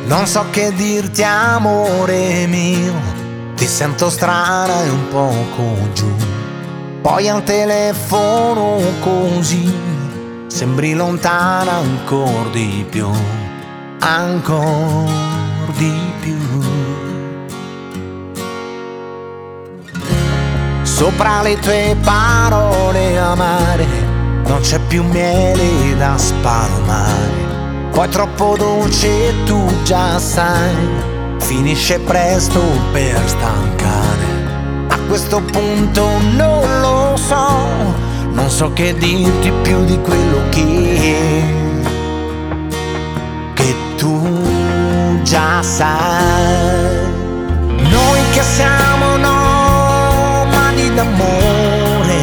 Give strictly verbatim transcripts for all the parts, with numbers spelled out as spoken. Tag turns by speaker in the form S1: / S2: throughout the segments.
S1: Non so che dirti amore mio, ti sento strana e un poco giù. Poi al telefono così sembri lontana ancora di più, ancora di più. Sopra le tue parole amare non c'è più miele da spalmare. Poi troppo dolce e tu già sai, finisce presto per stancare. A questo punto non lo so, non so che dirti più di quello che Che tu già sai. Noi che siamo nomadi d'amore,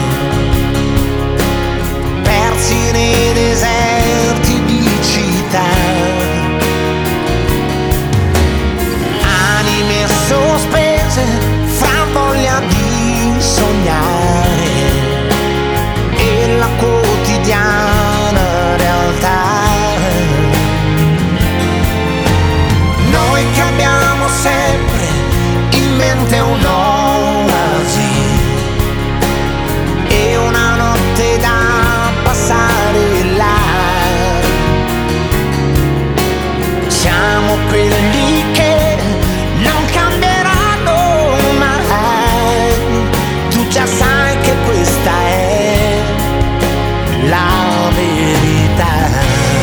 S1: persi nei deserti di città, anime sospese fra voglia di sognare e la quotidiana realtà. Noi che abbiamo sempre in mente un'oasi e una notte da passare là. Siamo quelli che non cambieranno mai. Tu già sai che questa è la verità.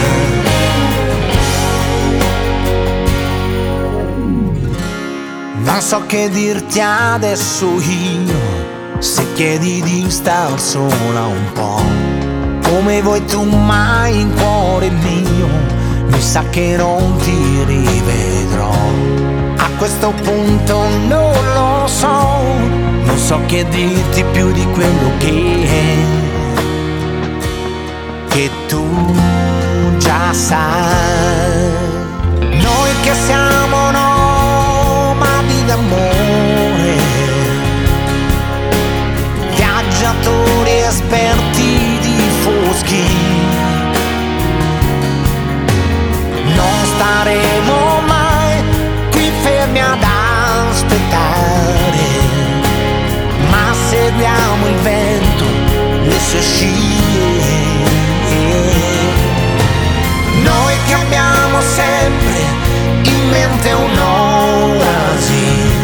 S1: Non so che dirti adesso io, se chiedi di star sola un po', come vuoi tu mai in cuore mio, mi sa che non ti rivedrò. A questo punto non lo so, non so che dirti più di quello che Che tu già sai. Noi che siamo nomadi d'amore, viaggiatori esperti di foschi, non staremo mai qui fermi ad aspettare, ma seguiamo il vento, le sue scie. Noi che abbiamo sempre in mente un'oasi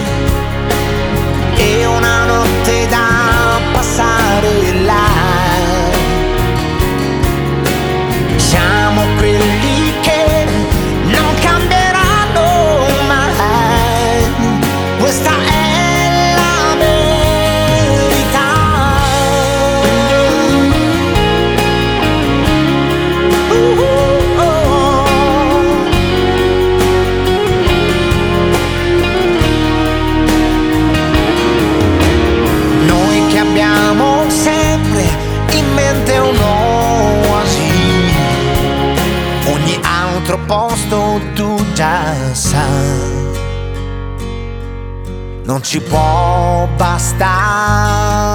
S1: e una notte da passare là. Siamo quelli che non cambieranno mai. Questa è la verità. Uh, oh. Noi che abbiamo sempre in mente un'oasi, ogni altro posto tu già sai, non ci può bastare.